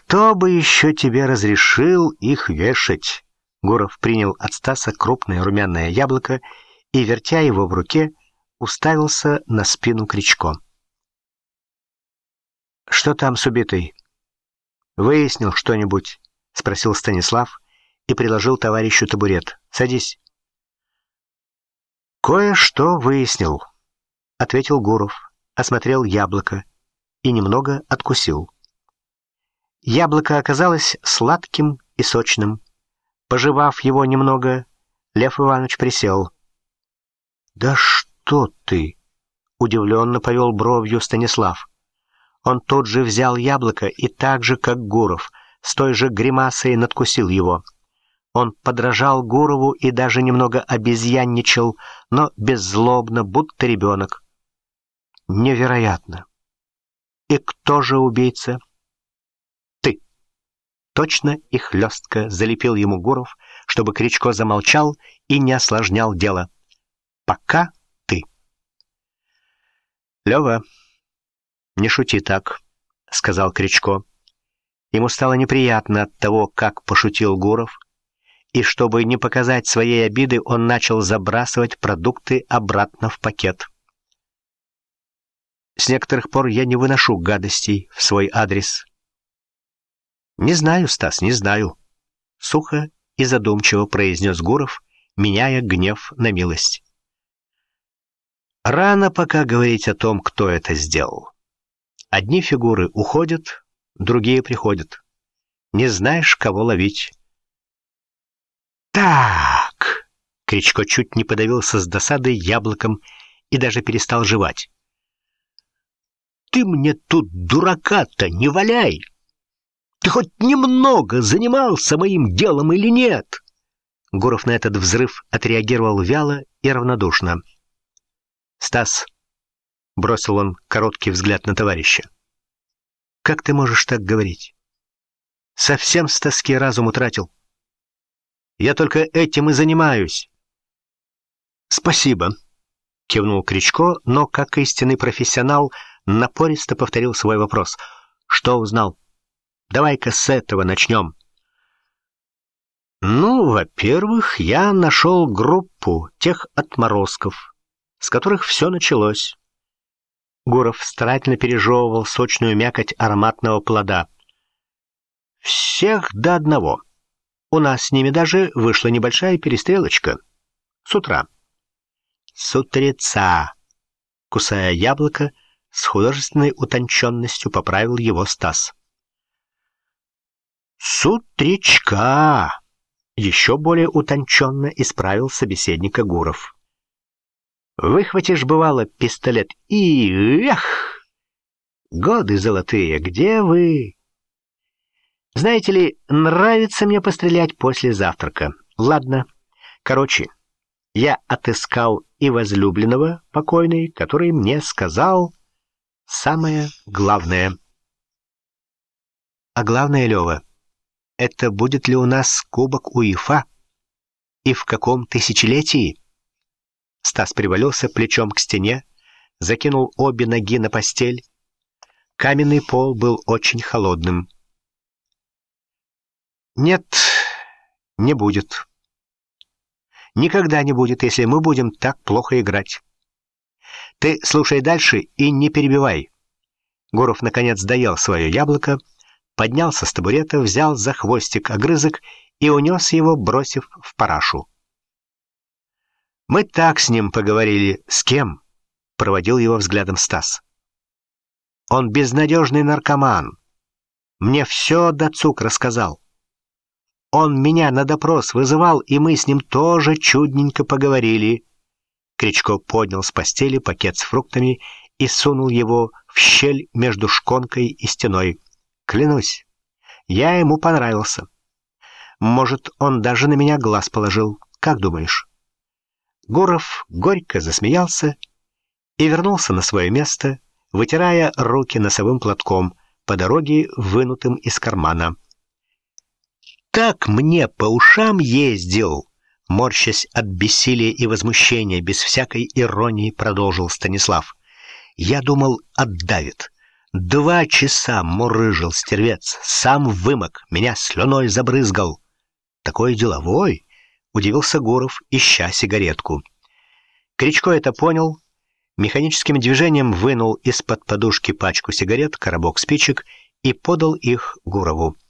«Кто бы еще тебе разрешил их вешать?» Гуров принял от Стаса крупное румяное яблоко и, вертя его в руке, уставился на спину Кричко. «Что там с убитой? Выяснил что-нибудь?» — спросил Станислав и предложил товарищу табурет. «Садись». «Кое-что выяснил», — ответил Гуров, осмотрел яблоко и немного откусил. Яблоко оказалось сладким и сочным. Пожевав его немного, Лев Иванович присел. «Да что ты!» — удивленно повел бровью Станислав. Он тут же взял яблоко и так же, как Гуров, с той же гримасой надкусил его. Он подражал Гурову и даже немного обезьянничал, но беззлобно, будто ребенок. «Невероятно! И кто же убийца?» «Ты!» Точно и хлестко залепил ему Гуров, чтобы Кричко замолчал и не осложнял дело. «Пока ты!» «Лева, не шути так», — сказал Кричко. Ему стало неприятно от того, как пошутил Гуров, и чтобы не показать своей обиды, он начал забрасывать продукты обратно в пакет. «С некоторых пор я не выношу гадостей в свой адрес». «Не знаю, Стас, не знаю», — сухо и задумчиво произнес Гуров, меняя гнев на милость. «Рано пока говорить о том, кто это сделал. Одни фигуры уходят, другие приходят. Не знаешь, кого ловить». «Так!» — Кричко чуть не подавился с досадой яблоком и даже перестал жевать. «Ты мне тут дурака-то не валяй! Ты хоть немного занимался моим делом или нет?» Гуров на этот взрыв отреагировал вяло и равнодушно. «Стас», — бросил он короткий взгляд на товарища, — «как ты можешь так говорить? Совсем с тоски разум утратил. Я только этим и занимаюсь». «Спасибо», — кивнул Кричко, но, как истинный профессионал, напористо повторил свой вопрос. «Что узнал? Давай-ка с этого начнем». «Ну, во-первых, я нашел группу тех отморозков, с которых все началось». Гуров старательно пережевывал сочную мякоть ароматного плода. «Всех до одного. У нас с ними даже вышла небольшая перестрелочка. С утра». «С утреца», — кусая яблоко, с художественной утонченностью поправил его Стас. «С утречка», — еще более утонченно исправил собеседника Гуров. «Выхватишь, бывало, пистолет и... Эх! Годы золотые, где вы? Знаете ли, нравится мне пострелять после завтрака. Ладно, короче, я отыскал и возлюбленного покойной, который мне сказал самое главное». «А главное, Лева, это будет ли у нас кубок УЕФА? И в каком тысячелетии?» Стас привалился плечом к стене, закинул обе ноги на постель. Каменный пол был очень холодным. «Нет, не будет. Никогда не будет, если мы будем так плохо играть. Ты слушай дальше и не перебивай». Гуров наконец доел свое яблоко, поднялся с табурета, взял за хвостик огрызок и унес его, бросив в парашу. «Мы так с ним поговорили». «С кем?» — проводил его взглядом Стас. «Он безнадежный наркоман. Мне все доцук рассказал. Он меня на допрос вызывал, и мы с ним тоже чудненько поговорили». Кричко поднял с постели пакет с фруктами и сунул его в щель между шконкой и стеной. «Клянусь, я ему понравился. Может, он даже на меня глаз положил. Как думаешь?» Гуров горько засмеялся и вернулся на свое место, вытирая руки носовым платком, по дороге вынутым из кармана. «Так мне по ушам ездил!» Морщась от бессилия и возмущения, без всякой иронии продолжил Станислав. «Я думал, отдавит. 2 часа мурыжил стервец, сам вымок, меня слюной забрызгал. Такой деловой, удивился Гуров, ища сигаретку. Кричко это понял, механическим движением вынул из-под подушки пачку сигарет, коробок спичек и подал их Гурову.